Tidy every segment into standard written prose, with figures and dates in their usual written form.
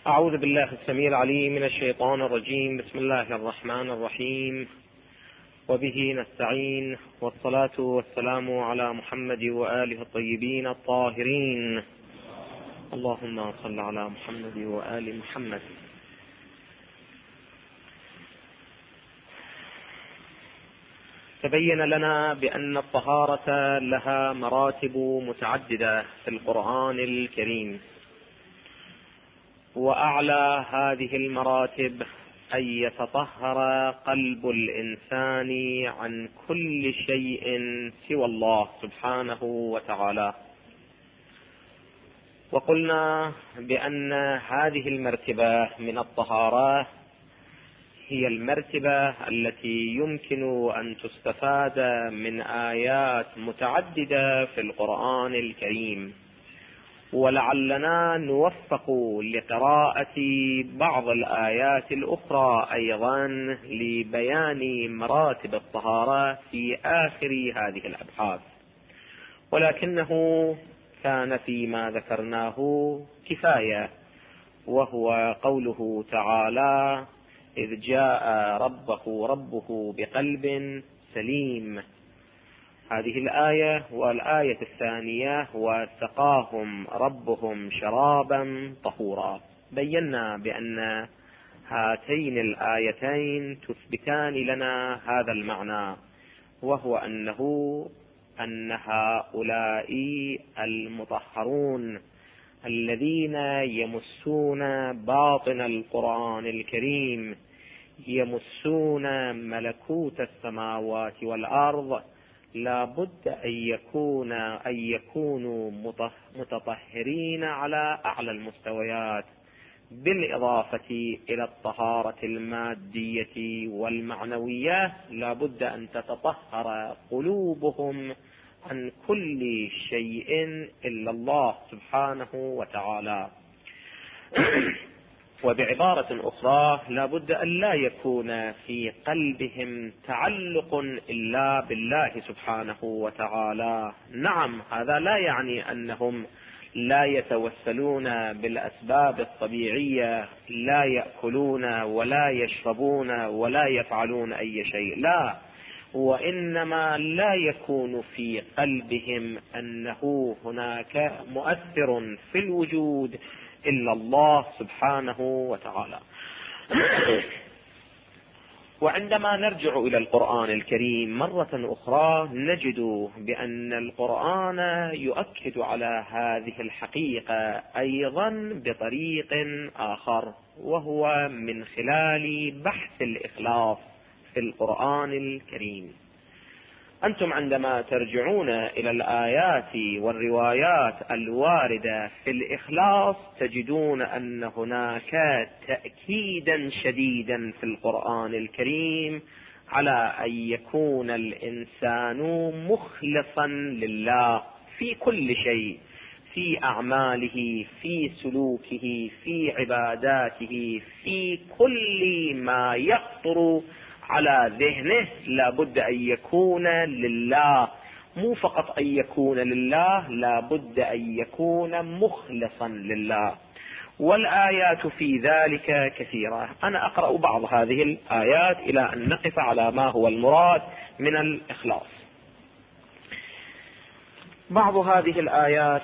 أعوذ بالله السميع العليم من الشيطان الرجيم. بسم الله الرحمن الرحيم، وبه نستعين، والصلاة والسلام على محمد وآله الطيبين الطاهرين. اللهم صل على محمد وآل محمد. تبين لنا بأن الطهارة لها مراتب متعددة في القرآن الكريم، وأعلى هذه المراتب أن يتطهر قلب الإنسان عن كل شيء سوى الله سبحانه وتعالى. وقلنا بأن هذه المرتبة من الطهارة هي المرتبة التي يمكن أن تستفاد من آيات متعددة في القرآن الكريم، ولعلنا نوفق لقراءة بعض الآيات الأخرى أيضا لبيان مراتب الطهارة في آخر هذه الأبحاث، ولكنه كان فيما ذكرناه كفاية، وهو قوله تعالى: إذ جاء ربه بقلب سليم. هذه الآية، والآية الثانية: وسقاهم ربهم شرابا طهورا. بينا بأن هاتين الآيتين تثبتان لنا هذا المعنى، وهو أن هؤلاء المطهرون الذين يمسون باطن القرآن الكريم، يمسون ملكوت السماوات والأرض، لا بد أن يكونوا متطهرين على أعلى المستويات، بالإضافة إلى الطهارة المادية والمعنوية. لا بد أن تتطهر قلوبهم عن كل شيء إلا الله سبحانه وتعالى. وبعبارة أخرى: لا بد أن لا يكون في قلبهم تعلق إلا بالله سبحانه وتعالى. نعم، هذا لا يعني أنهم لا يتوسلون بالأسباب الطبيعية، لا يأكلون ولا يشربون ولا يفعلون أي شيء، لا، وإنما لا يكون في قلبهم أنه هناك مؤثر في الوجود إلا الله سبحانه وتعالى. وعندما نرجع إلى القرآن الكريم مرة أخرى نجد بأن القرآن يؤكد على هذه الحقيقة أيضا بطريق آخر، وهو من خلال بحث الإخلاص في القرآن الكريم. أنتم عندما ترجعون إلى الآيات والروايات الواردة في الإخلاص تجدون أن هناك تأكيدا شديدا في القرآن الكريم على أن يكون الإنسان مخلصا لله في كل شيء، في أعماله، في سلوكه، في عباداته، في كل ما يخطر على ذهنه. لا بد أن يكون لله، مو فقط أن يكون لله، لا بد أن يكون مخلصا لله. والآيات في ذلك كثيرة. أنا أقرأ بعض هذه الآيات إلى أن نقف على ما هو المراد من الإخلاص. بعض هذه الآيات: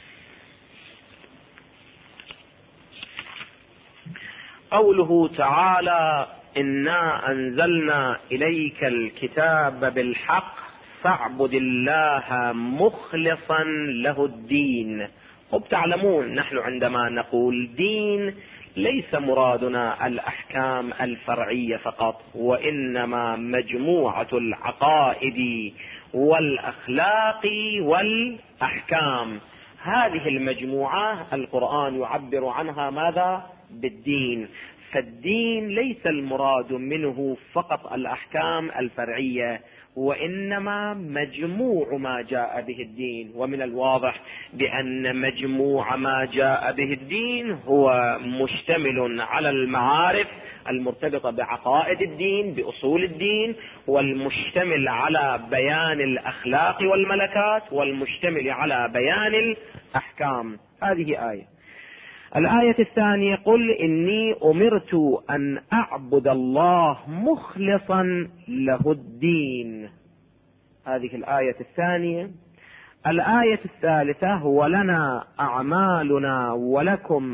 قوله تعالى: إنا أنزلنا إليك الكتاب بالحق فاعبد الله مخلصا له الدين. وبتعلمون نحن عندما نقول دين ليس مرادنا الأحكام الفرعية فقط، وإنما مجموعة العقائد والأخلاق والأحكام. هذه المجموعة القرآن يعبر عنها ماذا؟ بالدين. فالدين ليس المراد منه فقط الأحكام الفرعية، وإنما مجموع ما جاء به الدين. ومن الواضح بأن مجموع ما جاء به الدين هو مشتمل على المعارف المرتبطة بعقائد الدين، بأصول الدين، والمشتمل على بيان الأخلاق والملكات، والمشتمل على بيان الأحكام. هذه آية. الآية الثانية: قل إني أمرت أن أعبد الله مخلصا له الدين. هذه الآية الثانية. الآية الثالثة: ولنا أعمالنا ولكم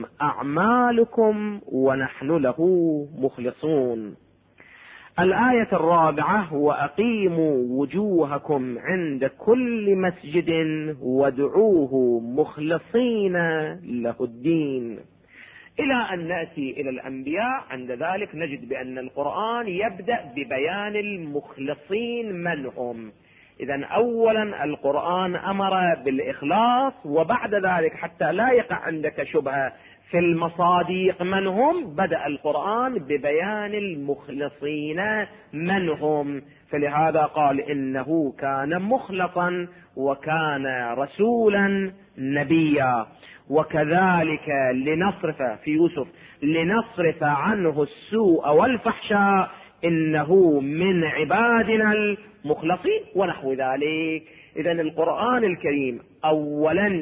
أعمالكم ونحن له مخلصون. الآية الرابعة: وأقيموا وجوهكم عند كل مسجد وادعوه مخلصين له الدين. إلى أن نأتي إلى الأنبياء، عند ذلك نجد بأن القرآن يبدأ ببيان المخلصين من هم. إذن أولا القرآن أمر بالإخلاص، وبعد ذلك حتى لا يقع عندك شبهة في المصاديق من هم، بدأ القرآن ببيان المخلصين من هم. فلهذا قال إنه كان مخلصا وكان رسولا نبيا. وكذلك لنصرف في يوسف لنصرف عنه السوء والفحشاء إنه من عبادنا المخلصين ونحو ذلك. إذن القرآن الكريم أولا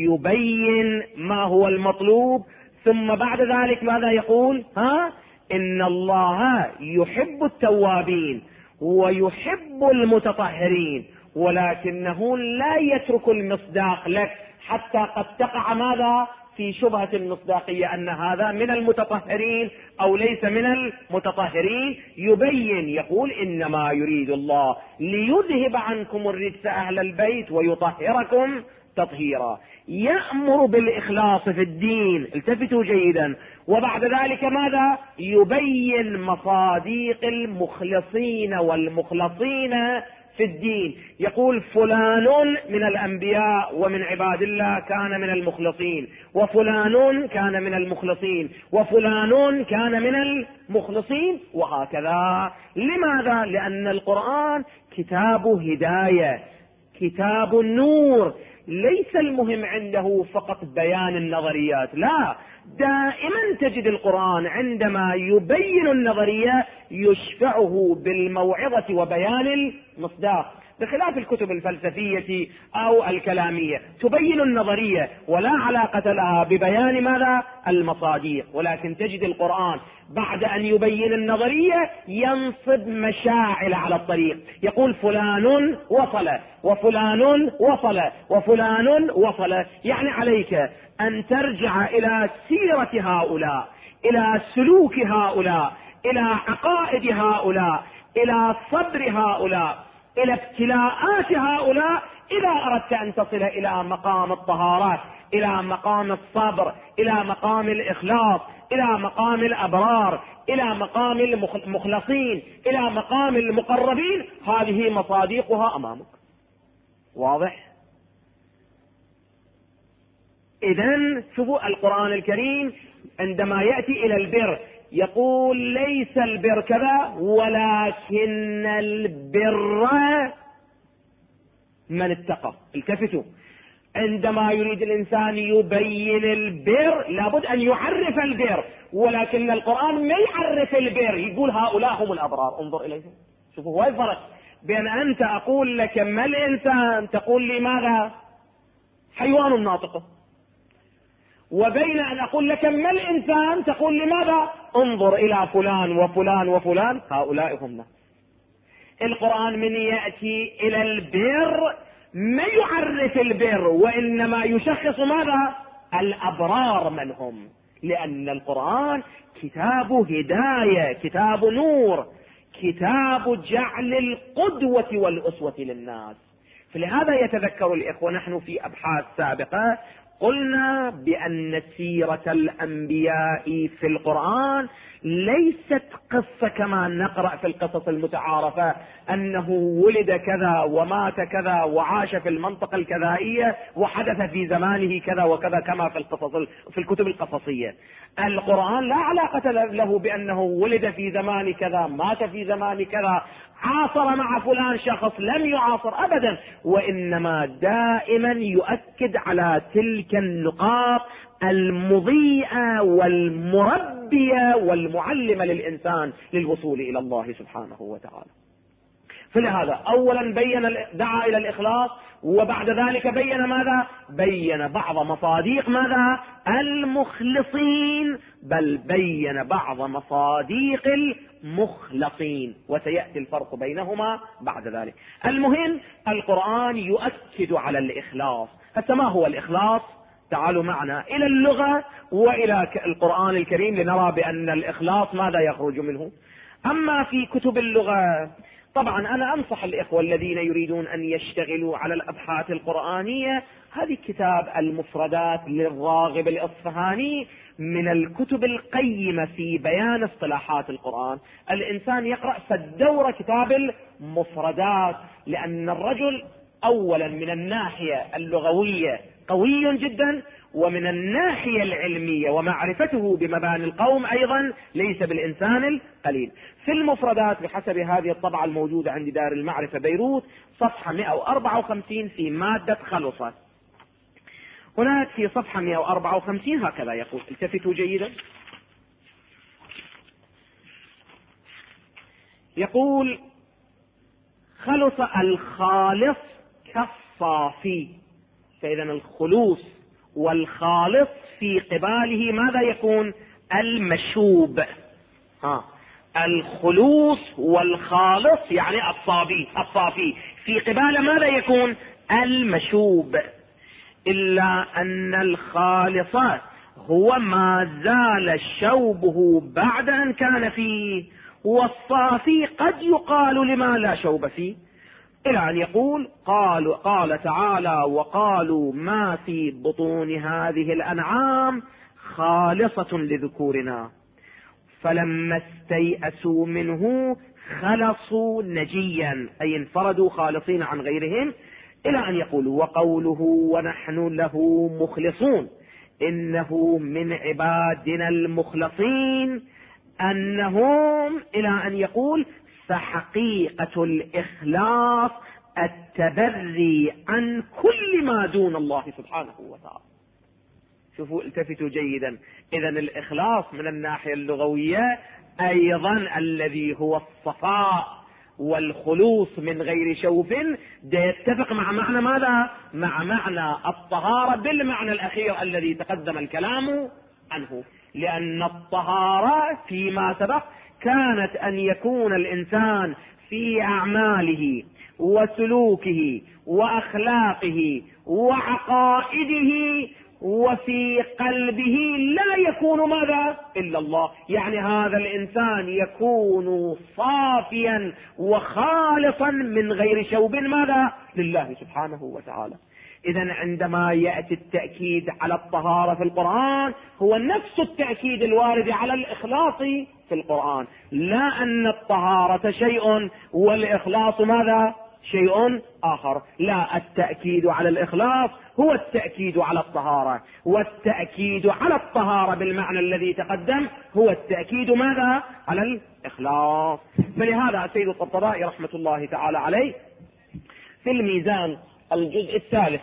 يبين ما هو المطلوب، ثم بعد ذلك ماذا يقول؟ إن الله يحب التوابين ويحب المتطهرين، ولكنه لا يترك المصداق لك حتى قد تقع ماذا في شبهة المصداقية أن هذا من المتطهرين أو ليس من المتطهرين. يبين يقول إنما يريد الله ليذهب عنكم الرجس أهل البيت ويطهركم تطهيرا. يأمر بالإخلاص في الدين، التفتوا جيدا، وبعد ذلك ماذا؟ يبين مصاديق المخلصين والمخلصين في الدين. يقول فلان من الأنبياء ومن عباد الله كان من المخلصين، وفلان كان من المخلصين، وفلان كان من المخلصين، وهكذا. لماذا؟ لأن القرآن كتاب هداية، كتاب النور. ليس المهم عنده فقط بيان النظريات، لا، دائما تجد القرآن عندما يبين النظرية يشفعه بالموعظة وبيان المصداق، بخلاف الكتب الفلسفية أو الكلامية تبين النظرية ولا علاقة لها ببيان ماذا؟ المصاديق. ولكن تجد القرآن بعد أن يبين النظرية ينصب مشاعل على الطريق، يقول فلان وصل وفلان وصل وفلان وصل. يعني عليك أن ترجع إلى سيرة هؤلاء، إلى سلوك هؤلاء، إلى عقائد هؤلاء، إلى صبر هؤلاء، إلى ابتلاءات هؤلاء، إذا أردت أن تصل إلى مقام الطهارات، إلى مقام الصبر، إلى مقام الإخلاص، إلى مقام الأبرار، إلى مقام المخلصين، إلى مقام المقربين. هذه مصاديقها أمامك. واضح؟ إذن شوفوا القرآن الكريم عندما يأتي إلى البر يقول ليس البر كذا، ولكن البر من اتقى. التفتوا، عندما يريد الإنسان يبين البر لابد أن يعرف البر، ولكن القرآن ما يعرف البر، يقول هؤلاء هم الأبرار. انظر إليهم، شوفوا هو الفرق بين أنت أقول لك ما الإنسان تقول لي ماذا؟ حيوان ناطق، وبين أن أقول لك ما الإنسان تقول لماذا؟ انظر إلى فلان وفلان وفلان، هؤلاء هم الناس. القرآن من يأتي إلى البر ما يعرف البر، وإنما يشخص ماذا؟ الأبرار من هم، لأن القرآن كتاب هداية، كتاب نور، كتاب جعل القدوة والأسوة للناس. فلهذا يتذكر الإخوة نحن في أبحاث سابقة قلنا بأن سيرة الأنبياء في القرآن ليست قصة كما نقرأ في القصص المتعارفة أنه ولد كذا ومات كذا وعاش في المنطقة الكذائية وحدث في زمانه كذا وكذا كما في الكتب القصصية. القرآن لا علاقة له بأنه ولد في زمان كذا، مات في زمان كذا، عاصر مع فلان شخص، لم يعاصر أبدا، وإنما دائما يؤكد على تلك النقاط المضيئة والمربية والمعلمة للإنسان للوصول إلى الله سبحانه وتعالى. فلهذا أولا دعا إلى الإخلاص، وبعد ذلك بين ماذا؟ بين بعض مصاديق ماذا؟ المخلصين، بل بين بعض مصاديق المخلصين، وسيأتي الفرق بينهما بعد ذلك. المهم القرآن يؤكد على الإخلاص. ما هو الإخلاص؟ تعالوا معنا إلى اللغة وإلى القرآن الكريم لنرى بأن الإخلاص ماذا يخرج منه. أما في كتب اللغة، طبعا أنا أنصح الإخوة الذين يريدون أن يشتغلوا على الأبحاث القرآنية، هذه كتاب المفردات للراغب الإصفهاني من الكتب القيمة في بيان اصطلاحات القرآن. الإنسان يقرأ في الدورة كتاب المفردات، لأن الرجل أولا من الناحية اللغوية قوي جدا، ومن الناحية العلمية ومعرفته بمباني القوم أيضا ليس بالإنسان القليل. في المفردات بحسب هذه الطبعة الموجودة عند دار المعرفة بيروت صفحة 154 في مادة خلصة، هناك في صفحة 154 هكذا يقول، التفتوا جيدا، يقول: خلص الخالص كالصافي. فإذا الخلوص والخالص في قباله ماذا يكون؟ المشوب. الخلوص والخالص يعني الصافي في قباله ماذا يكون؟ المشوب. إلا أن الخالص هو ما زال شوبه بعد أن كان فيه، والصافي قد يقال لما لا شوب فيه، إلى أن يقول قال تعالى: وقالوا ما في بطون هذه الأنعام خالصة لذكورنا فلما استيئسوا منه خلصوا نجيا، أي انفردوا خالصين عن غيرهم، إلى أن يقول: وقوله ونحن له مخلصون إنه من عبادنا المخلصين أنهم، إلى أن يقول: فحقيقة الإخلاص التبري عن كل ما دون الله سبحانه وتعالى. شوفوا، التفتوا جيدا، إذا الإخلاص من الناحية اللغوية أيضا الذي هو الصفاء والخلوص من غير شوف، ده يتفق مع معنى ماذا؟ مع معنى الطهارة بالمعنى الأخير الذي تقدم الكلام عنه، لأن الطهارة فيما سبق كانت أن يكون الإنسان في أعماله وسلوكه وأخلاقه وعقائده وفي قلبه لا يكون ماذا؟ إلا الله. يعني هذا الإنسان يكون صافيا وخالصا من غير شوب ماذا؟ لله سبحانه وتعالى. إذن عندما يأتي التأكيد على الطهارة في القرآن هو نفس التأكيد الوارد على الإخلاص في القرآن، لا أن الطهارة شيء والإخلاص ماذا؟ شيء آخر. لا، التأكيد على الإخلاص هو التأكيد على الطهارة، والتأكيد على الطهارة بالمعنى الذي تقدم هو التأكيد ماذا؟ على الإخلاص. فلهذا السيد الطبطبائي رحمة الله تعالى عليه في الميزان الجزء الثالث،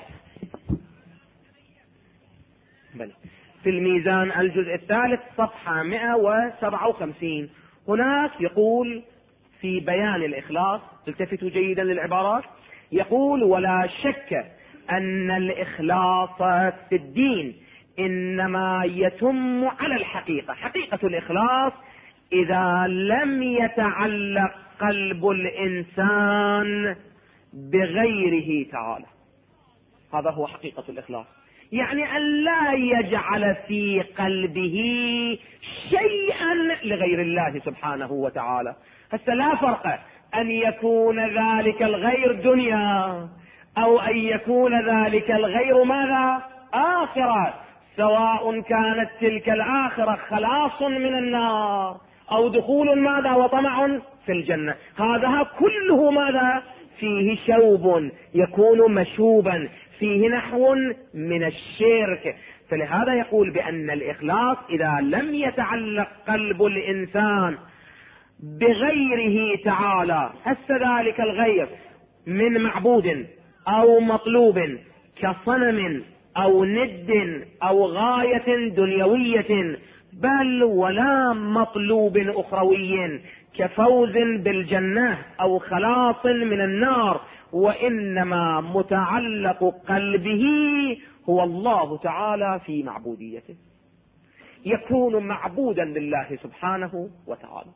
في الميزان الجزء الثالث صفحة 157 هناك يقول في بيان الإخلاص، التفتوا جيدا للعبارات، يقول: ولا شك أن الإخلاص في الدين إنما يتم على الحقيقة. حقيقة الإخلاص إذا لم يتعلق قلب الإنسان بغيره تعالى، هذا هو حقيقة الإخلاص، يعني أن لا يجعل في قلبه شيئا لغير الله سبحانه وتعالى. لا فرق أن يكون ذلك الغير دنيا أو أن يكون ذلك الغير ماذا؟ آخرة، سواء كانت تلك الآخرة خلاص من النار أو دخول ماذا؟ وطمع في الجنة. هذا كله ماذا؟ فيه شوب، يكون مشوبا، فيه نحو من الشرك. فلهذا يقول بأن الإخلاص إذا لم يتعلق قلب الإنسان بغيره تعالى، ذلك الغير من معبود أو مطلوب كصنم أو ند أو غاية دنيوية، بل ولا مطلوب أخروي كفوز بالجنة أو خلاص من النار، وإنما متعلق قلبه هو الله تعالى في معبوديته، يكون معبودا لله سبحانه وتعالى.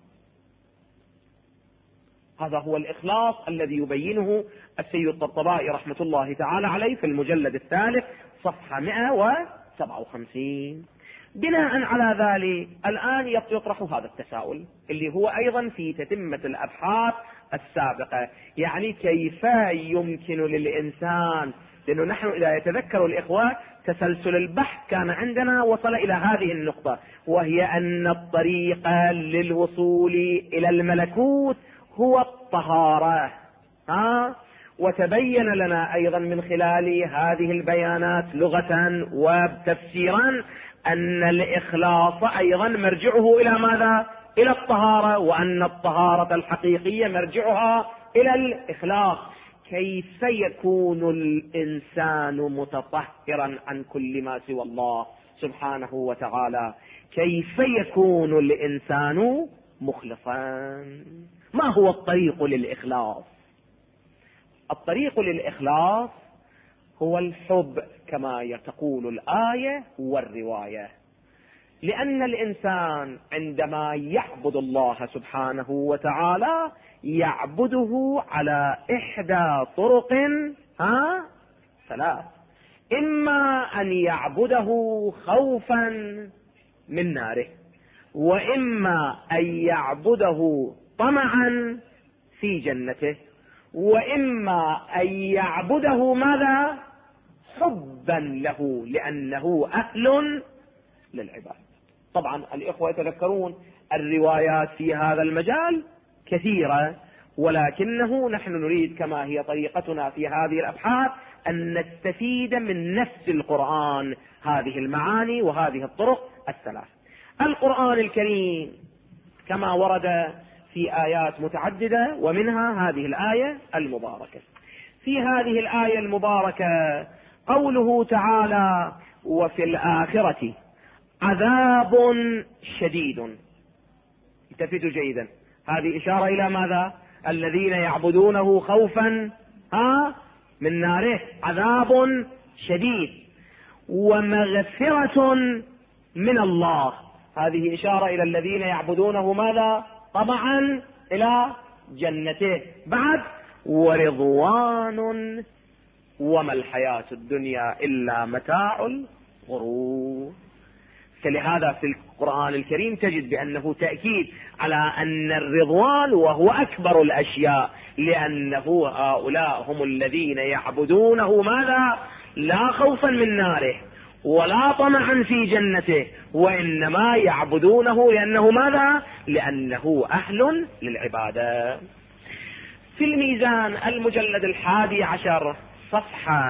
هذا هو الإخلاص الذي يبينه السيد الطبطبائي رحمة الله تعالى عليه في المجلد الثالث صفحة 157. بناء على ذلك الآن يطرح هذا التساؤل اللي هو أيضا في تتمة الأبحاث السابقة، يعني كيف يمكن للإنسان، لأنه نحن إذا يتذكر الإخوة تسلسل البحث كان عندنا وصل إلى هذه النقطة، وهي أن الطريق للوصول إلى الملكوت هو الطهارة. وتبين لنا أيضا من خلال هذه البيانات لغة وتفسيرا أن الإخلاص أيضا مرجعه إلى ماذا؟ إلى الطهارة، وأن الطهارة الحقيقية مرجعها إلى الإخلاص. كيف يكون الإنسان متطهرا عن كل ما سوى الله سبحانه وتعالى؟ كيف يكون الإنسان مخلصا؟ ما هو الطريق للإخلاص؟ الطريق للإخلاص هو الحب كما تقول الآية والرواية، لأن الإنسان عندما يعبد الله سبحانه وتعالى يعبده على إحدى طرق ثلاث: إما أن يعبده خوفا من ناره، وإما أن يعبده طمعا في جنته، وإما أن يعبده ماذا؟ حبا له لأنه أهل للعباد. طبعا الإخوة يتذكرون الروايات في هذا المجال كثيرة، ولكنه نحن نريد كما هي طريقتنا في هذه الأبحاث أن نستفيد من نفس القرآن هذه المعاني وهذه الطرق الثلاث. القرآن الكريم كما ورد في آيات متعددة، ومنها هذه الآية المباركة. في هذه الآية المباركة قوله تعالى: وفي الآخرة عذاب شديد. التفتوا جيدا، هذه إشارة إلى ماذا؟ الذين يعبدونه خوفا من ناره، عذاب شديد ومغفرة من الله. هذه إشارة إلى الذين يعبدونه ماذا؟ طبعا إلى جنته. بعد: ورضوان وما الحياة الدنيا إلا متاع الغرور. فلهذا في القرآن الكريم تجد بأنه تأكيد على أن الرضوان وهو أكبر الأشياء، لأنه هؤلاء هم الذين يعبدونه ماذا؟ لا خوفا من ناره ولا طمعا في جنته، وإنما يعبدونه لأنه ماذا؟ لأنه أهل للعبادة. في الميزان المجلد 11 صفحة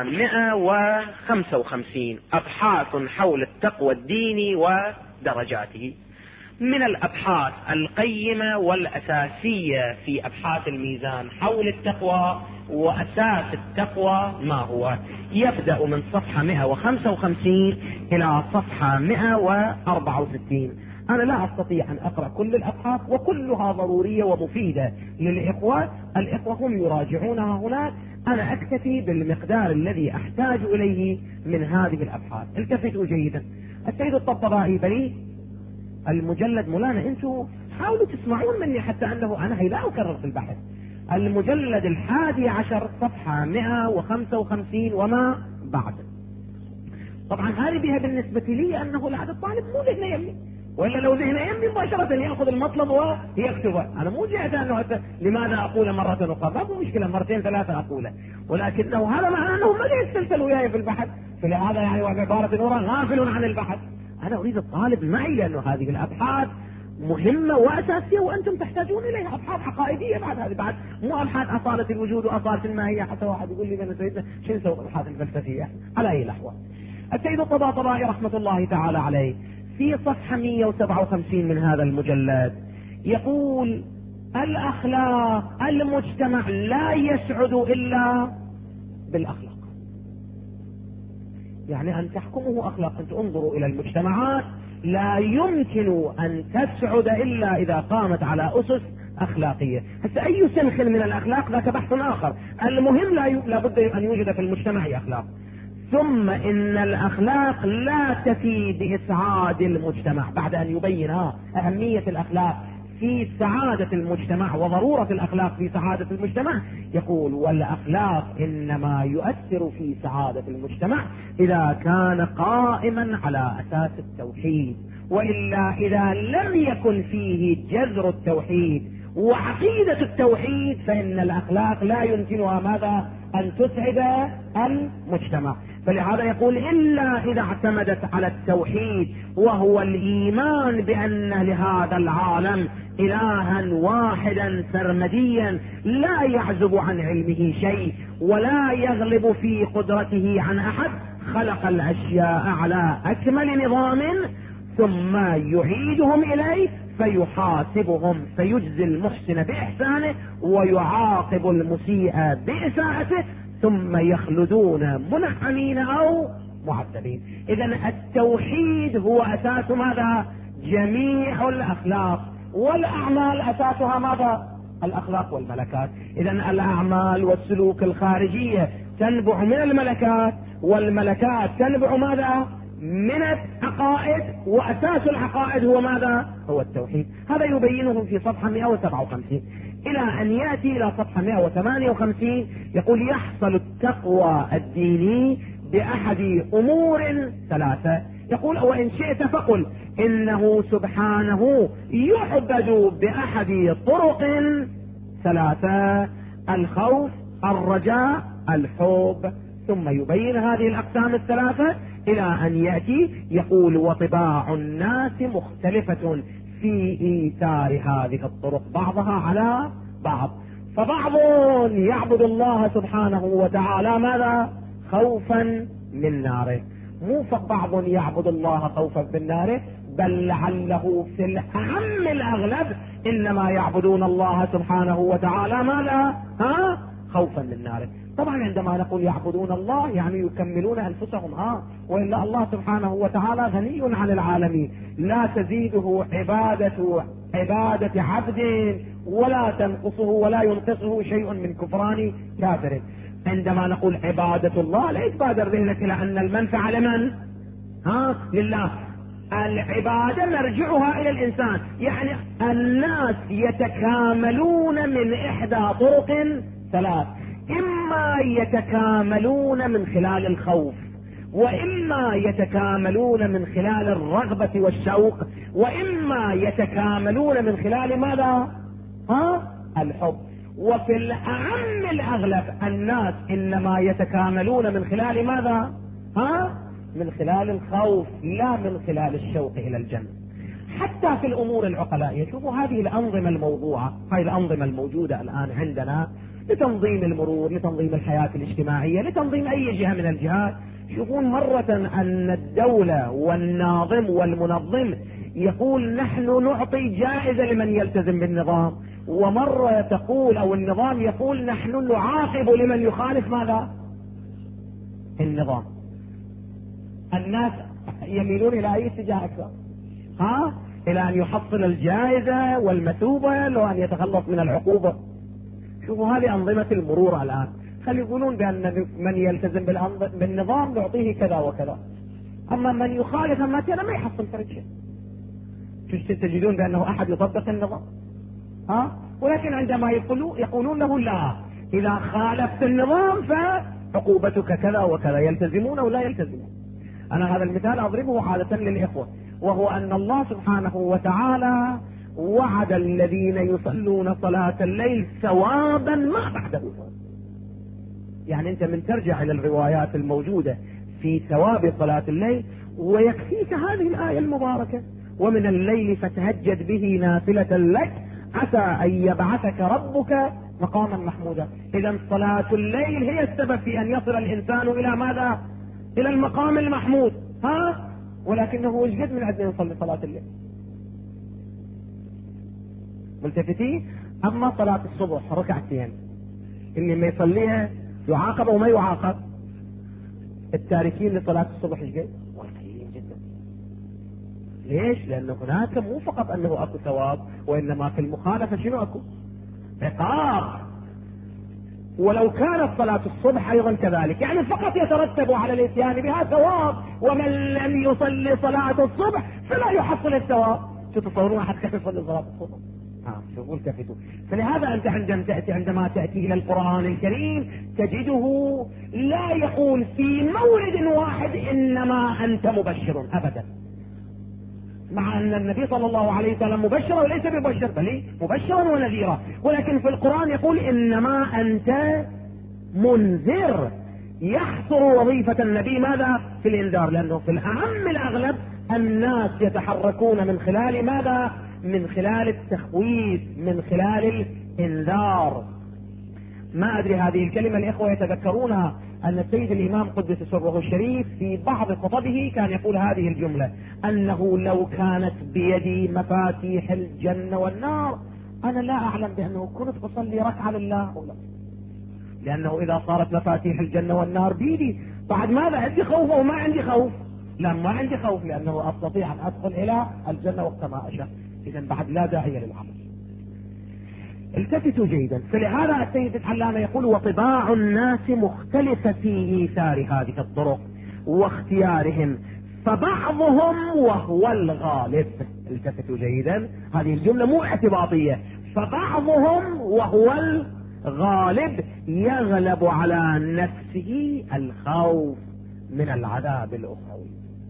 155 أبحاث حول التقوى الديني ودرجاته. من الأبحاث القيمة والأساسية في أبحاث الميزان حول التقوى وأساس التقوى ما هو؟ يبدأ من صفحة 155 إلى صفحة 164. أنا لا أستطيع أن أقرأ كل الأبحاث، وكلها ضرورية ومفيدة للإخوة. الإخوة هم يراجعونها هناك، أنا أكتفي بالمقدار الذي أحتاج إليه من هذه الأبحاث. التفتوا جيدا، السيد الطبطبائي بريء المجلد مولانا، أنتم حاولوا تسمعون مني حتى أنه أنا لا أكرر في البحث. المجلد 11 صفحة 155 وما بعد. طبعا هذه بها بالنسبة لي أنه لعد الطالب مو ذهن يمي، وإلا لو ذهن يمي مباشرة يأخذ المطلب ويكتبه. أنا مو جهة أنه لماذا أقول مرة أخرى، ما هو مشكلة مرتين ثلاثة أقوله، ولكنه هذا معناه أنه ما يستلسل وياي في البحث، فلهذا يعني وبعبارة أخرى غافل عن البحث. أنا أريد الطالب معي، لأنه هذه الأبحاث مهمة وأساسية وأنتم تحتاجون إليها. أبحاث عقائدية بعد، هذه بعد مو أبحاث أصالة الوجود وأصالة الماهية. حتى واحد يقول لي من سيدنا شو نسوي الأبحاث الفلسفية؟ على أي الأحوال. السيد الطبطبائي رحمة الله تعالى عليه في صفحة 157 من هذا المجلد يقول: الأخلاق، المجتمع لا يسعد إلا بالأخلاق. يعني أن تحكمه أخلاق. أنت انظروا إلى المجتمعات، لا يمكن أن تسعد إلا إذا قامت على أسس أخلاقية. هسه أي سنخ من الأخلاق ذاك بحث آخر، المهم لا بد أن يوجد في المجتمع أخلاق. ثم إن الأخلاق لا تفيد إسعاد المجتمع، بعد أن يبين أهمية الأخلاق في سعادة المجتمع وضرورة الأخلاق في سعادة المجتمع، يقول والأخلاق إنما يؤثر في سعادة المجتمع إذا كان قائما على أساس التوحيد، وإلا إذا لم يكن فيه جذر التوحيد وعقيدة التوحيد فإن الأخلاق لا يمكنها ماذا؟ أن تسعد المجتمع. فلهذا يقول إلا إذا اعتمدت على التوحيد، وهو الإيمان بأن لهذا العالم إلها واحدا سرمديا لا يعزب عن علمه شيء ولا يغلب في قدرته عن أحد، خلق الأشياء على أكمل نظام ثم يعيدهم إليه فيحاسبهم، فيجزي المحسن بإحسانه ويعاقب المسيء بإساءته، ثم يخلدون منعمين أو معذبين. إذن التوحيد هو أساس ماذا؟ جميع الأخلاق، والأعمال أساسها ماذا؟ الأخلاق والملكات. إذن الأعمال والسلوك الخارجية تنبع من الملكات، والملكات تنبع ماذا؟ من العقائد، وأساس العقائد هو ماذا؟ هو التوحيد. هذا يبينه في صفحة 157 إلى أن يأتي إلى صفحة 158 يقول يحصل التقوى الديني بأحد أمور ثلاثة. يقول وإن شئت فقل إنه سبحانه يعبد بأحد طرق ثلاثة: الخوف، الرجاء، الحب. ثم يبين هذه الأقسام الثلاثة إلى أن يأتي يقول وطباع الناس مختلفة في إيثار هذه الطرق بعضها على بعض، فبعض يعبد الله سبحانه وتعالى ماذا؟ خوفا من ناره، مو فبعض يعبد الله خوفا من ناره، بل لعله في الأعم الأغلب إنما يعبدون الله سبحانه وتعالى ماذا؟ خوفا من ناره. طبعا عندما نقول يعبدون الله يعني يكملون أنفسهم، وإلا الله سبحانه وتعالى غني عن العالمين، لا تزيده عبادة عبد ولا تنقصه ولا ينقصه شيء من كفران كافر. عندما نقول عبادة الله لا يتبادر ذهنك إلى أن المنفعة لمن؟ لله. العبادة مرجعها إلى الإنسان، يعني الناس يتكاملون من إحدى طرق ثلاث: إما يتكاملون من خلال الخوف، وإما يتكاملون من خلال الرغبة والشوق، وإما يتكاملون من خلال ماذا؟ الحب. وفي الأعم الأغلب الناس إنما يتكاملون من خلال ماذا؟ من خلال الخوف، لا من خلال الشوق إلى الجنة. حتى في الأمور العقلائية، شوفوا هذه الأنظمة الموضوعة، هذه الأنظمة الموجودة الآن عندنا لتنظيم المرور، لتنظيم الحياة الاجتماعية، لتنظيم أي جهة من الجهات. شوفون مرة أن الدولة والناظم والمنظم يقول نحن نعطي جائزة لمن يلتزم بالنظام، ومرة تقول أو النظام يقول نحن نعاقب لمن يخالف ماذا؟ النظام. الناس يميلون إلى أي اتجاه أكثر؟ إلى أن يحصل الجائزة والمثوبة لو أن يتخلص من العقوبة. شوفوا هذه أنظمة المرور الآن، خلي يقولون بأن من يلتزم بالنظام نعطيه كذا وكذا، أما من يخالف ما يحصل فرق. تجدون بأنه أحد يطبق النظام، ولكن عندما يقولون له لا، إذا خالفت النظام فعقوبتك كذا وكذا، يلتزمون ولا يلتزمون. أنا هذا المثال أضربه عادة للإخوة، وهو أن الله سبحانه وتعالى وعد الذين يصلون صلاة الليل ثوابا ما بعده. يعني أنت من ترجع إلى الروايات الموجودة في ثواب صلاة الليل ويكفيك هذه الآية المباركة: ومن الليل فتهجد به نافلة لك عسى أن يبعثك ربك مقاما محمودا. إذا صلاة الليل هي السبب في أن يصل الإنسان إلى ماذا؟ إلى المقام المحمود. ولكنه وجد من عندنا يصلي صلاة الليل ملتفتين. أما صلاة الصبح ركعتين اللي ما يصليها يعاقب وما يعاقب. التاركين لصلاة الصبح قليلين جدا. ليش؟ لأن هناك مو فقط أنه أكو ثواب، وإنما في المخالفة شنو أكو؟ عقاب. ولو كانت صلاة الصبح أيضا كذلك، يعني فقط يترتب على الاتيان بها ثواب، ومن لم يصلي صلاة الصبح فلا يحصل الثواب. شو تصورون أحد كيف يصلي صلاة الصبح؟ شوفوا التفتوا. فلهذا أنت عندما تأتي إلى القرآن الكريم تجده لا يقول في مورد واحد إنما أنت مبشر أبدا، مع أن النبي صلى الله عليه وسلم مبشر وليس بمبشر، بل مبشرا ونذيرا، ولكن في القرآن يقول إنما أنت منذر. يحصر وظيفة النبي ماذا؟ في الإنذار، لأنه في الأعم الأغلب الناس يتحركون من خلال ماذا؟ من خلال التخويف، من خلال الإنذار. ما أدري هذه الكلمة الإخوة يتذكرونها، أن السيد الإمام قدس سره الشريف في بعض خطبه كان يقول هذه الجملة: أنه لو كانت بيدي مفاتيح الجنة والنار أنا لا أعلم بأنه كنت أصلي ركعة لله أو لا، لأنه إذا صارت مفاتيح الجنة والنار بيدي بعد ماذا؟ عندي خوف أو ما عندي خوف؟ لا، ما عندي خوف، لأنه أستطيع أن أدخل إلى الجنة وقت ما أشاء، إذا بعد لا داعي للعمل. التفتوا جيدا. فلهذا السيد العلامة يقول: وطباع الناس مختلفة في إيثار هذه الطرق واختيارهم، فبعضهم وهو الغالب. التفتوا جيدا، هذه الجملة مو اعتباطية. فبعضهم وهو الغالب يغلب على نفسه الخوف من العذاب الأخروي،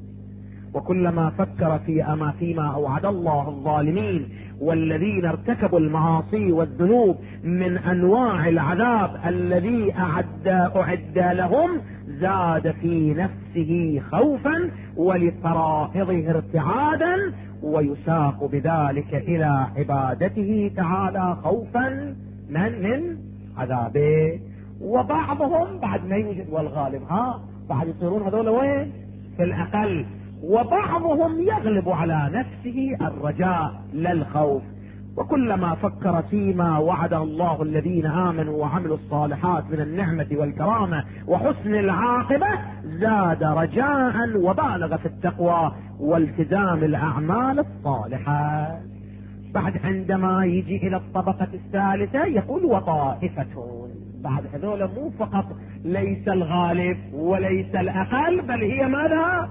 وكلما فكر فيما أوعد الله الظالمين والذين ارتكبوا المعاصي والذنوب من أنواع العذاب الذي أعد لهم زاد في نفسه خوفا ولفرائضه ارتعادا، ويساق بذلك إلى عبادته تعالى خوفا من عذابه. وبعضهم بعد ما يوجد والغالب بعد يصيرون هذول وين؟ في الأقل. وبعضهم يغلب على نفسه الرجاء لا الخوف، وكلما فكر فيما وعد الله الذين آمنوا وعملوا الصالحات من النعمة والكرامة وحسن العاقبة زاد رجاء وبالغ في التقوى والتزام الأعمال الصالحة. بعد عندما يجي إلى الطبقة الثالثة يقول: وطائفة. بعد هذول مو فقط ليس الغالب وليس الأقل، بل هي ماذا؟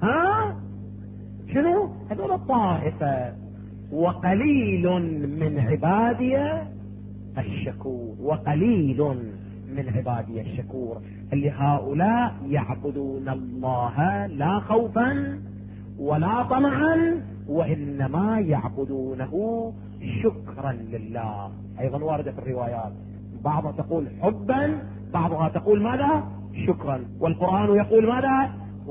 شنو؟ هذول الطائفة. وقليل من عبادي الشكور، وقليل من عبادي الشكور، اللي هؤلاء يعبدون الله لا خوفا ولا طمعا، وإنما يعبدونه شكرا لله. أيضا واردة في الروايات، بعضها تقول حبا، بعضها تقول ماذا؟ شكرا. والقرآن يقول ماذا؟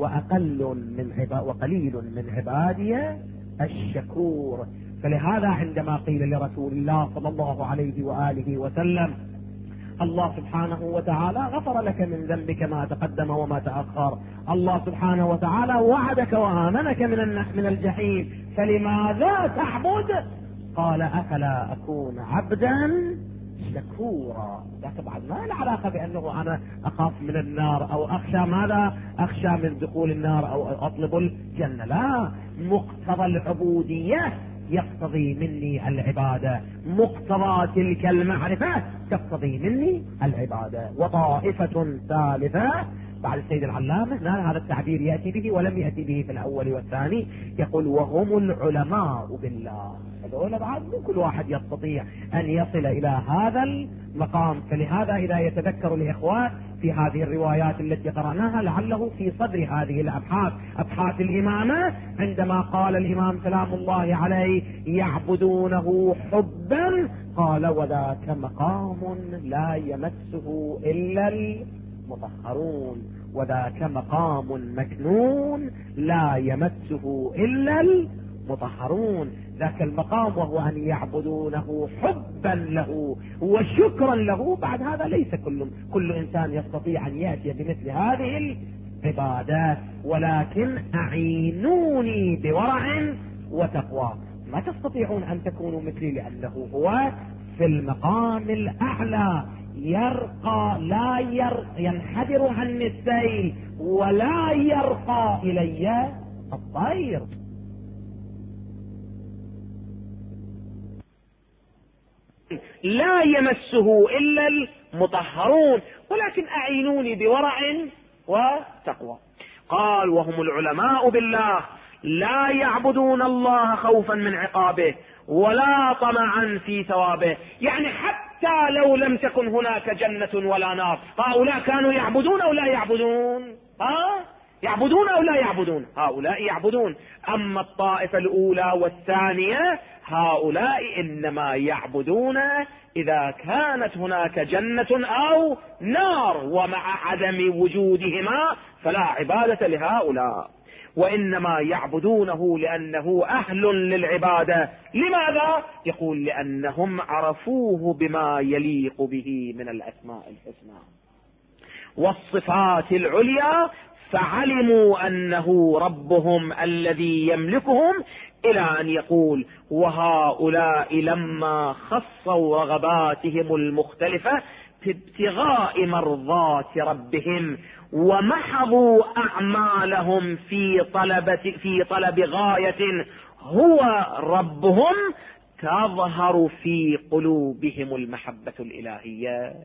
وقليل من عبادي الشكور. فلهذا عندما قيل لرسول الله صلى الله عليه وآله وسلم: الله سبحانه وتعالى غفر لك من ذنبك ما تقدم وما تأخر، الله سبحانه وتعالى وعدك وآمنك من الجحيم، فلماذا تعبد؟ قال: أفلا أكون عبدا شكورا. لكن بعد ما له علاقة بأنه أنا أخاف من النار أو أخشى ماذا؟ أخشى من دخول النار أو أطلب الجنة. لا، مقتضى العبودية يقتضي مني العبادة، مقتضى تلك المعرفة تقتضي مني العبادة. وطائفة ثالثة، بعد السيد العلامة هذا التعبير يأتي به ولم يأتي به في الأول والثاني، يقول: وهم العلماء بالله. هذول بعد مو كل واحد يستطيع أن يصل إلى هذا المقام. فلهذا إذا يتذكر الإخوان في هذه الروايات التي قرأناها لعله في صدر هذه الأبحاث، أبحاث الإمامة، عندما قال الإمام سلام الله عليه: يعبدونه حبا، قال: وذاك مقام لا يمسه إلا المطهرون، وذاك مقام مكنون لا يمسه إلا المطهرون. ذاك المقام وهو أن يعبدونه حبا له وشكرا له. بعد هذا ليس كل إنسان يستطيع أن يأتي بمثل هذه العبادات، ولكن أعينوني بورع وتقوى. ما تستطيعون أن تكونوا مثلي، لأنه هو في المقام الأعلى، يرقى لا ينحدر عني السيل ولا يرقى إلي الطير. لا يمسه إلا المطهرون، ولكن أعينوني بورع وتقوى. قال وهم العلماء بالله لا يعبدون الله خوفا من عقابه ولا طمعا في ثوابه. يعني حتى لو لم تكن هناك جنة ولا نار، هؤلاء كانوا يعبدون أو لا يعبدون؟ يعبدون أو لا يعبدون؟ هؤلاء يعبدون. أما الطائفة الأولى والثانية هؤلاء إنما يعبدون إذا كانت هناك جنة أو نار، ومع عدم وجودهما فلا عبادة لهؤلاء، وإنما يعبدونه لأنه أهل للعبادة. لماذا؟ يقول لأنهم عرفوه بما يليق به من الأسماء الحسنى والصفات العليا، فعلموا أنه ربهم الذي يملكهم، إلى أن يقول وهؤلاء لما خصوا رغباتهم المختلفة في ابتغاء مرضات ربهم ومحضوا أعمالهم في طلب غاية هو ربهم، تظهر في قلوبهم المحبة الإلهية.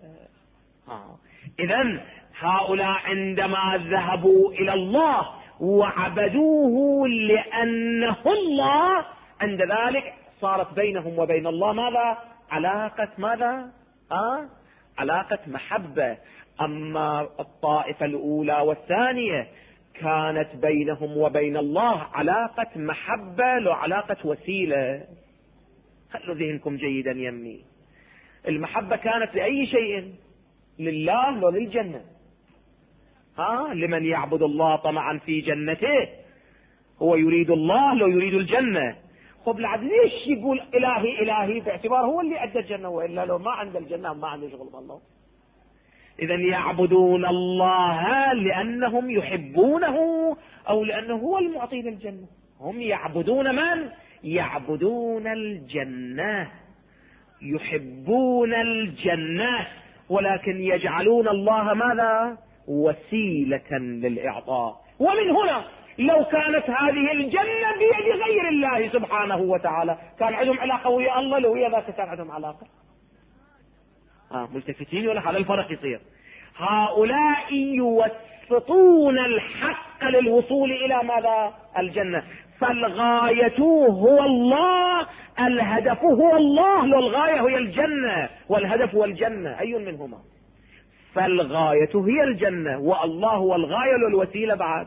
إذن هؤلاء عندما ذهبوا إلى الله وعبدوه لأنه الله، عند ذلك صارت بينهم وبين الله ماذا؟ علاقة ماذا؟ علاقة محبة. أما الطائفة الأولى والثانية كانت بينهم وبين الله علاقة محبة، لو علاقة وسيلة. خلوا ذهنكم جيدا يمي، المحبة كانت لأي شيء، لله لو للجنة. لمن يعبد الله طمعا في جنته، هو يريد الله لو يريد الجنة. خب العبد ليش يقول إلهي إلهي؟ باعتبار هو اللي أدى الجنة، وإلا لو ما عند الجنة ما عنده شغل بالله. إذن يعبدون الله لأنهم يحبونه أو لأنه هو المعطي للجنة. هم يعبدون من؟ يعبدون الجنة، يحبون الجنة، ولكن يجعلون الله ماذا؟ وسيلة للإعطاء. ومن هنا لو كانت هذه الجنة بيد غير الله سبحانه وتعالى كان عندهم علاقة ويا الله، لو ويا ذاك كان عندهم علاقة. ملتفتين ولا هذا الفرق يصير؟ هؤلاء يوسطون الحق للوصول إلى ماذا؟ الجنة. فالغاية هو الله، الهدف هو الله، لو الغاية هي الجنة والهدف هو الجنة، أي منهما؟ فالغاية هي الجنة والله هو الغاية والوسيلة بعد.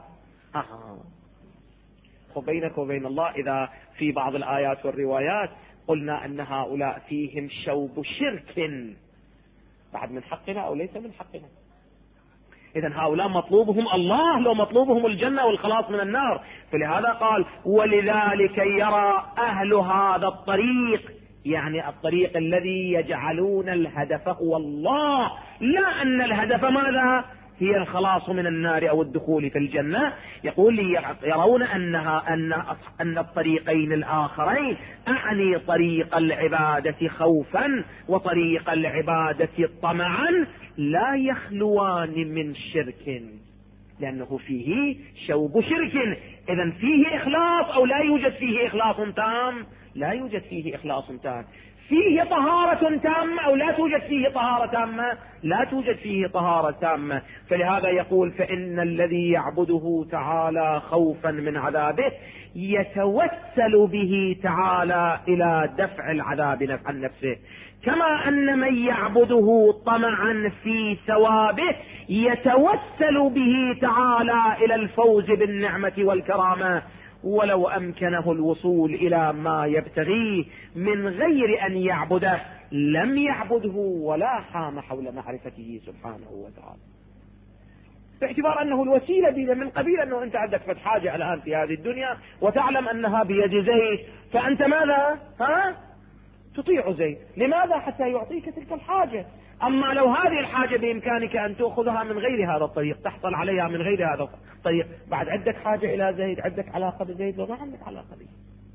وبينك وبين الله إذا في بعض الآيات والروايات قلنا أن هؤلاء فيهم شوب شرك، بعد من حقنا أو ليس من حقنا؟ إذن هؤلاء مطلوبهم الله لو مطلوبهم الجنة والخلاص من النار. فلهذا قال ولذلك يرى أهل هذا الطريق، يعني الطريق الذي يجعلون الهدف هو الله، لا أن الهدف ماذا؟ هي الخلاص من النار أو الدخول في الجنة. يقول يرون أن الطريقين الآخرين، أعني طريق العبادة خوفا وطريق العبادة طمعا، لا يخلوان من شرك، لأنه فيه شوب شرك. إذن فيه إخلاص أو لا يوجد فيه إخلاص تام؟ لا يوجد فيه إخلاص تام. فيه طهارة تامة أو لا توجد فيه طهارة تامة؟ لا توجد فيه طهارة تامة. فلهذا يقول فإن الذي يعبده تعالى خوفا من عذابه يتوسل به تعالى إلى دفع العذاب عن نفسه، كما أن من يعبده طمعا في ثوابه يتوسل به تعالى إلى الفوز بالنعمة والكرامة، ولو أمكنه الوصول إلى ما يبتغيه من غير أن يعبده لم يعبده ولا حام حول معرفته سبحانه وتعالى، باعتبار أنه الوسيلة من قبيل أنه أنت عندك فتح حاجة الآن في هذه الدنيا وتعلم أنها بيد زيد، فأنت ماذا؟ تطيع زيد. لماذا؟ حتى يعطيك تلك الحاجة. أما لو هذه الحاجة بإمكانك أن تأخذها من غير هذا الطريق، تحصل عليها من غير هذا الطريق، بعد عندك حاجة إلى زيد، عندك علاقة بزيد وما عندك علاقة به.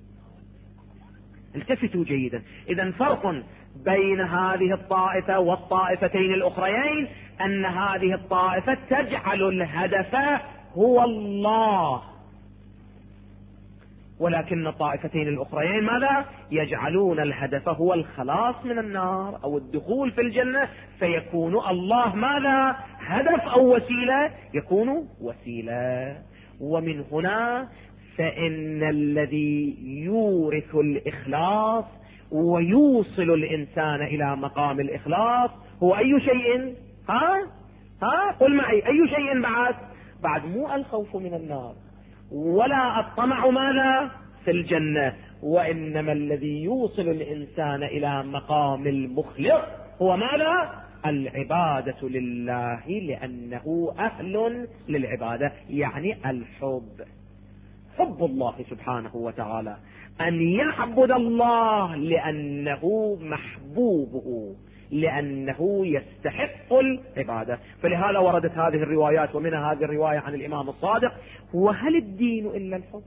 التفتوا جيدا. إذن فرق بين هذه الطائفة والطائفتين الأخريين أن هذه الطائفة تجعل الهدف هو الله، ولكن الطائفتين الأخريين ماذا؟ يجعلون الهدف هو الخلاص من النار أو الدخول في الجنة، فيكون الله ماذا؟ هدف أو وسيلة؟ يكون وسيلة. ومن هنا فإن الذي يورث الإخلاص ويوصل الإنسان إلى مقام الإخلاص هو أي شيء؟ قل معي، أي شيء بعد مو الخوف من النار ولا الطمع ماذا؟ في الجنة، وإنما الذي يوصل الإنسان إلى مقام المخلص هو ماذا؟ العبادة لله، لأنه أهل للعبادة، يعني الحب، حب الله سبحانه وتعالى، أن يعبد الله لأنه محبوبه، لأنه يستحق العبادة. فلهذا وردت هذه الروايات، ومنها هذه الرواية عن الإمام الصادق: وهل الدين إلا الحب؟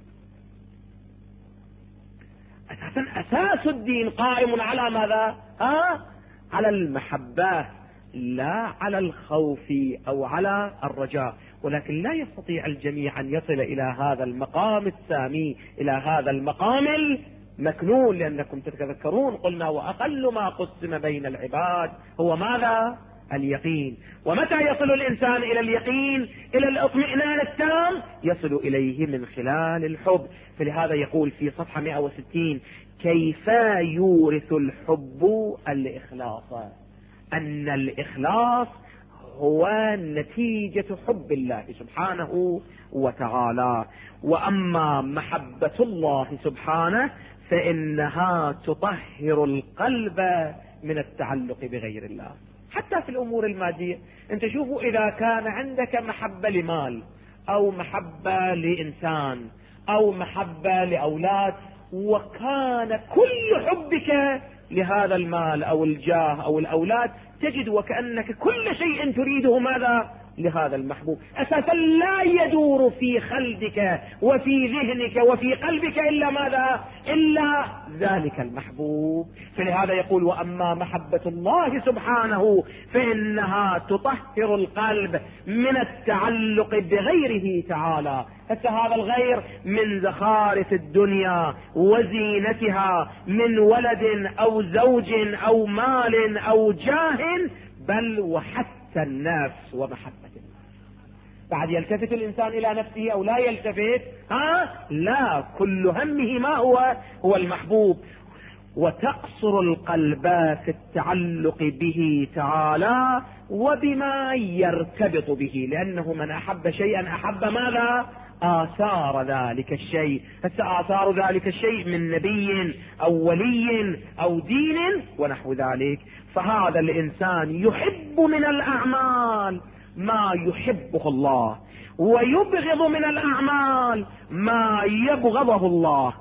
أساس الدين قائم على ماذا؟ على المحبة، لا على الخوف أو على الرجاء. ولكن لا يستطيع الجميع أن يصل إلى هذا المقام السامي، إلى هذا المقام المكنون، لأنكم تتذكرون قلنا: وأقل ما قسم بين العباد هو ماذا؟ اليقين. ومتى يصل الإنسان إلى اليقين، إلى الاطمئنان التام؟ يصل إليه من خلال الحب. فلهذا يقول في صفحة 160: كيف يورث الحب الإخلاص؟ أن الإخلاص هو نتيجة حب الله سبحانه وتعالى. وأما محبة الله سبحانه فإنها تطهر القلب من التعلق بغير الله، حتى في الأمور المادية. أنت شوفوا، إذا كان عندك محبة لمال أو محبة لإنسان أو محبة لأولاد، وكان كل حبك لهذا المال أو الجاه أو الأولاد، تجد وكأنك كل شيء تريده ماذا؟ لهذا المحبوب. أساسا لا يدور في خلدك وفي ذهنك وفي قلبك إلا ماذا؟ إلا ذلك المحبوب. فلهذا يقول: وأما محبة الله سبحانه فإنها تطهر القلب من التعلق بغيره تعالى. هذا الغير من زخارف الدنيا وزينتها، من ولد أو زوج أو مال أو جاه، بل وحتى النفس ومحبة الله. بعد يلتفت الإنسان إلى نفسه أو لا يلتفت؟ لا، كل همه ما هو المحبوب. وتقصر القلب في التعلق به تعالى وبما يرتبط به، لأنه من أحب شيئا أحب ماذا؟ آثار ذلك الشيء. آثار ذلك الشيء من نبي أو ولي أو دين ونحو ذلك. فهذا الإنسان يحب من الأعمال ما يحبه الله، ويبغض من الأعمال ما يبغضه الله،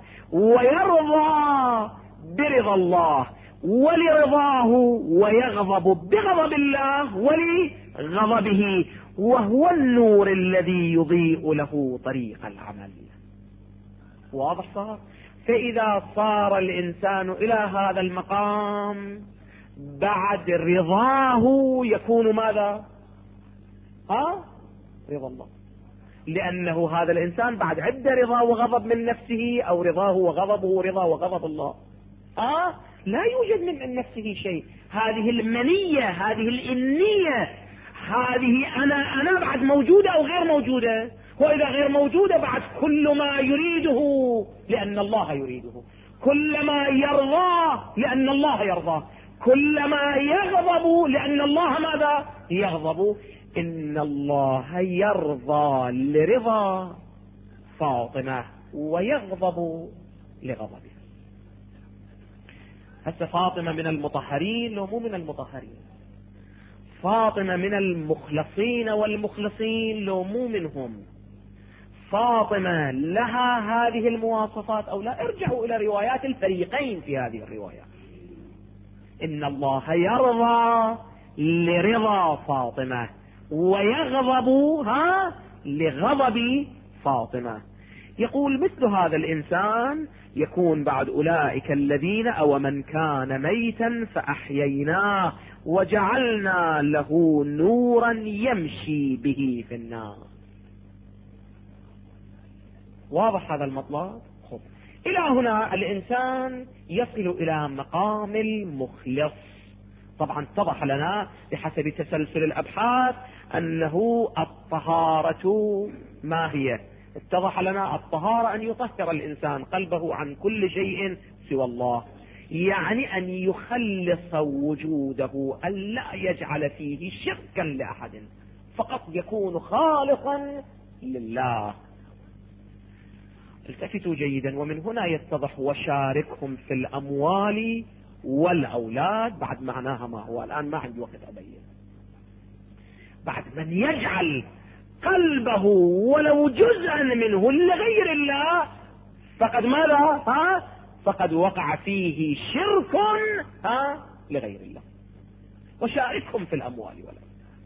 ويرضى برضا الله ولرضاه، ويغضب بغضب الله ولغضبه، وهو النور الذي يضيء له طريق العمل. واضح صار؟ فإذا صار الإنسان إلى هذا المقام بعد رضاه يكون ماذا؟ رضا الله، لأنه هذا الإنسان بعد عدة رضا وغضب من نفسه، أو رضاه وغضبه رضا وغضب الله. لا يوجد من نفسه شيء. هذه المنية، هذه الإنية، هذه أنا بعد موجودة أو غير موجودة؟ وإذا غير موجودة بعد كل ما يريده لأن الله يريده، كل ما يرضاه لأن الله يرضاه، كل ما يغضب لأن الله ماذا؟ يغضب. إن الله يرضى لرضا فاطمة ويغضب لغضبها. هسه فاطمة من المطهرين لو مو من المطهرين؟ فاطمة من المخلصين والمخلصين لو مو منهم؟ فاطمة لها هذه المواصفات أو لا؟ ارجعوا إلى روايات الفريقين في هذه الروايات. إن الله يرضى لرضا فاطمة ويغضب لغضب فاطمة. يقول: مثل هذا الإنسان يكون بعد أولئك الذين أو من كان ميتا فأحييناه وجعلنا له نورا يمشي به في النار. واضح هذا المطلب؟ إلى هنا الإنسان يصل إلى مقام المخلص. طبعا اتضح لنا بحسب تسلسل الأبحاث أنه الطهارة ما هي؟ اتضح لنا الطهارة أن يطهر الإنسان قلبه عن كل شيء سوى الله، يعني أن يخلص وجوده، أن لا يجعل فيه شركا لأحد، فقط يكون خالصا لله. التفتوا جيدا، ومن هنا يتضح وشاركهم في الأموال والأولاد. بعد معناها ما هو الآن ما عندي وقت أبين. بعد من يجعل قلبه ولو جزءا منه لغير الله فقد ماذا؟ فقد وقع فيه شرك لغير الله. وشاركهم في الأموال والأولاد.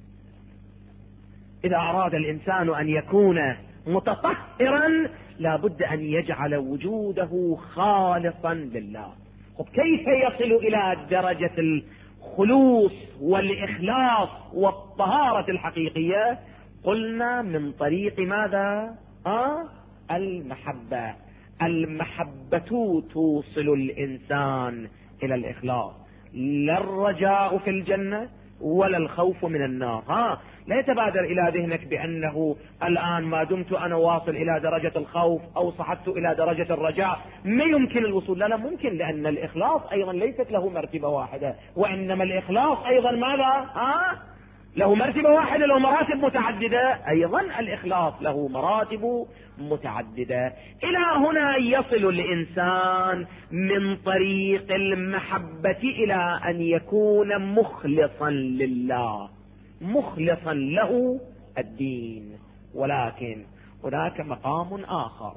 إذا أراد الإنسان أن يكون متطهرا لابد أن يجعل وجوده خالصا لله. كيف يصل إلى درجة الخلوص والإخلاص والطهارة الحقيقية؟ قلنا من طريق ماذا؟ المحبة. المحبة توصل الإنسان إلى الإخلاص، لا الرجاء في الجنة ولا الخوف من النار. لا يتبادر إلى ذهنك بأنه الآن ما دمت أنا واصل إلى درجة الخوف أو صعدت إلى درجة الرجاء ما يمكن الوصول. لا ممكن، لأن الإخلاص أيضا ليست له مرتبة واحدة، وإنما الإخلاص أيضا ماذا؟ له مرتبة واحدة، له مراتب متعددة. أيضا الإخلاص له مراتب متعددة. إلى هنا يصل الإنسان من طريق المحبة إلى أن يكون مخلصا لله، مخلصا له الدين. ولكن هناك مقام آخر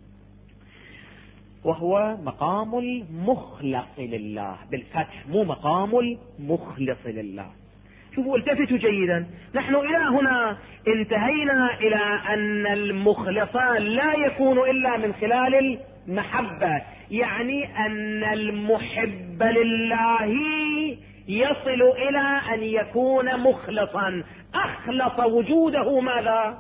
وهو مقام المخلص لله بالفتح، مو مقام المخلص لله. شوفوا التفتوا جيدا، نحن إلى هنا انتهينا إلى أن المخلص لا يكون إلا من خلال المحبة، يعني أن المحب لله يصل إلى أن يكون مخلصا، أخلص وجوده ماذا؟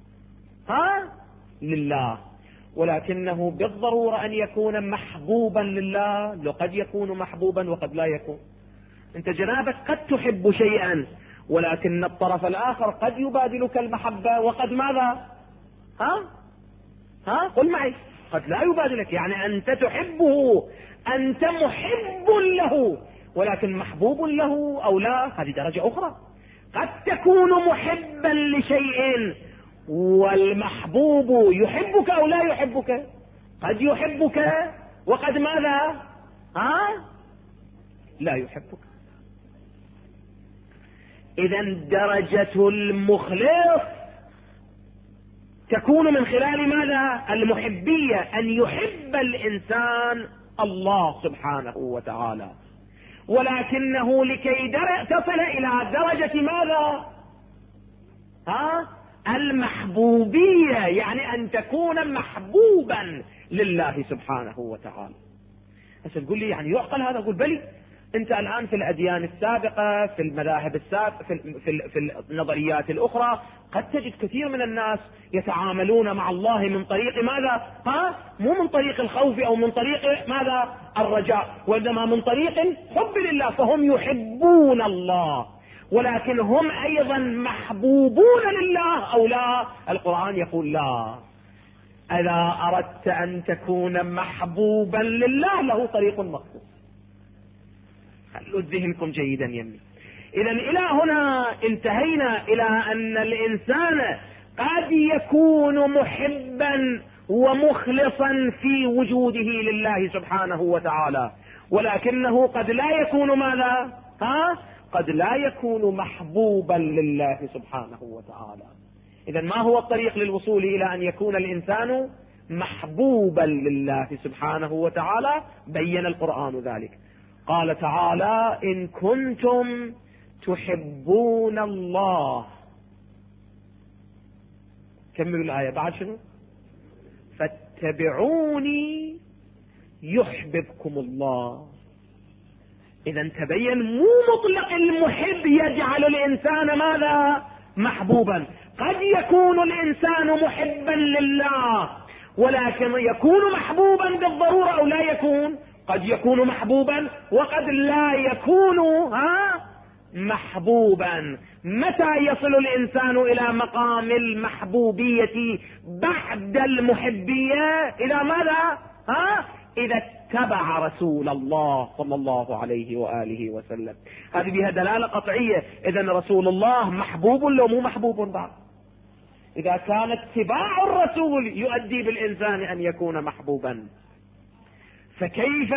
لله. ولكنه بالضرورة أن يكون محبوبا لله. لو قد يكون محبوبا وقد لا يكون. انت جنابك قد تحب شيئا، ولكن الطرف الآخر قد يبادلك المحبة وقد ماذا؟ قل معي، قد لا يبادلك. يعني أنت تحبه، أنت محب له، ولكن محبوب له أو لا هذه درجة أخرى. قد تكون محبا لشيء والمحبوب يحبك أو لا يحبك، قد يحبك وقد ماذا؟ لا يحبك. إذا درجة المخلص تكون من خلال ماذا؟ المحبية، أن يحب الإنسان الله سبحانه وتعالى. ولكنه لكي تصل إلى درجة ماذا؟ المحبوبية، يعني أن تكون محبوبا لله سبحانه وتعالى. بس تقول لي يعني يعقل هذا؟ أقول بلي. انت الآن في الأديان السابقة، في المذاهب السابقة، في النظريات الأخرى قد تجد كثير من الناس يتعاملون مع الله من طريق ماذا؟ مو من طريق الخوف أو من طريق ماذا؟ الرجاء، وإنما من طريق الحب لله، فهم يحبون الله، ولكن هم أيضا محبوبون لله أو لا؟ القرآن يقول لا. إذا أردت أن تكون محبوبا لله له طريق مخصوص. خلوا ذهنكم جيدا يمي. إذا إلى هنا انتهينا إلى أن الإنسان قد يكون محبا ومخلصا في وجوده لله سبحانه وتعالى، ولكنه قد لا يكون ماذا؟ قد لا يكون محبوبا لله سبحانه وتعالى. إذا ما هو الطريق للوصول إلى أن يكون الإنسان محبوبا لله سبحانه وتعالى؟ بين القرآن ذلك. قال تعالى: إن كنتم تحبون الله. كملوا الآية بعد شنو؟ فاتبعوني يحببكم الله. إذا تبين مو مطلق المحب يجعل الإنسان ماذا؟ محبوبا. قد يكون الإنسان محبا لله ولكن يكون محبوبا بالضرورة أو لا يكون؟ قد يكون محبوبا وقد لا يكون محبوبا. متى يصل الإنسان إلى مقام المحبوبية بعد المحبية؟ إذا ماذا؟ إذا اتبع رسول الله صلى الله عليه وآله وسلم. هذه بها دلالة قطعية. إذن رسول الله محبوب لو مو محبوب بعد؟ إذا كان اتباع الرسول يؤدي بالإنسان أن يكون محبوبا، فكيف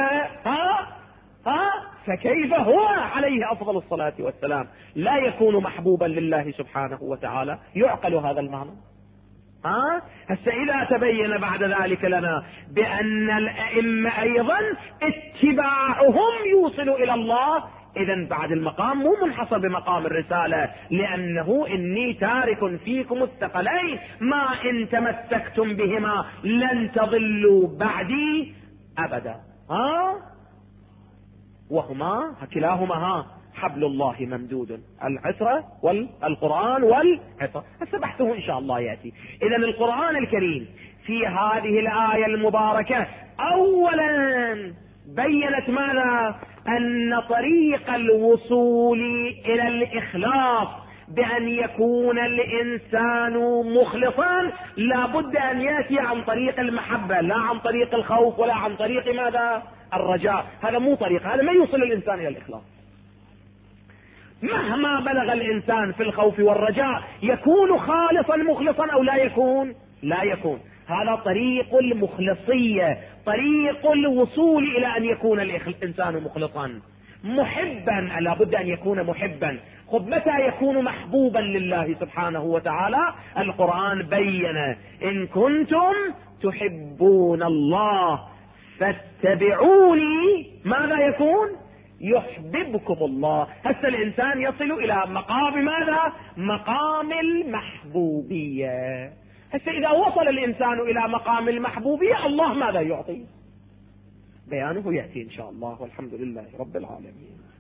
فكيف هو عليه أفضل الصلاة والسلام لا يكون محبوبا لله سبحانه وتعالى؟ يعقل هذا المعنى؟ هسه إذا تبين بعد ذلك لنا بأن الأئمة أيضا اتباعهم يوصل إلى الله، إذن بعد المقام مو منحصر بمقام الرسالة، لأنه إني تارك فيكم الثقلين ما إن تمسكتم بهما لن تضلوا بعدي أبدا. وهما كلاهما حبل الله ممدود، العترة والقرآن والعترة. هسه بحثه إن شاء الله يأتي. إذن القرآن الكريم في هذه الآية المباركة أولا بينت ماذا؟ أن طريق الوصول إلى الإخلاص بأن يكون الإنسان مخلصا لابد أن يأتي عن طريق المحبة، لا عن طريق الخوف ولا عن طريق ماذا؟ الرجاء. هذا مو طريق، هذا ما يوصل الإنسان إلى الإخلاص. مهما بلغ الإنسان في الخوف والرجاء يكون خالصا مخلصا أو لا يكون؟ لا يكون. هذا طريق المخلصية، طريق الوصول إلى أن يكون الإنسان مخلصا محبا. لابد أن يكون محبا. خب متى يكون محبوبا لله سبحانه وتعالى؟ القرآن بين إن كنتم تحبون الله فاتبعوني، ماذا يكون؟ يحببكم الله. هسه الإنسان يصل إلى مقام ماذا؟ مقام المحبوبية. هسه إذا وصل الإنسان إلى مقام المحبوبية الله ماذا يعطي؟ بيانه يأتي إن شاء الله، والحمد لله رب العالمين.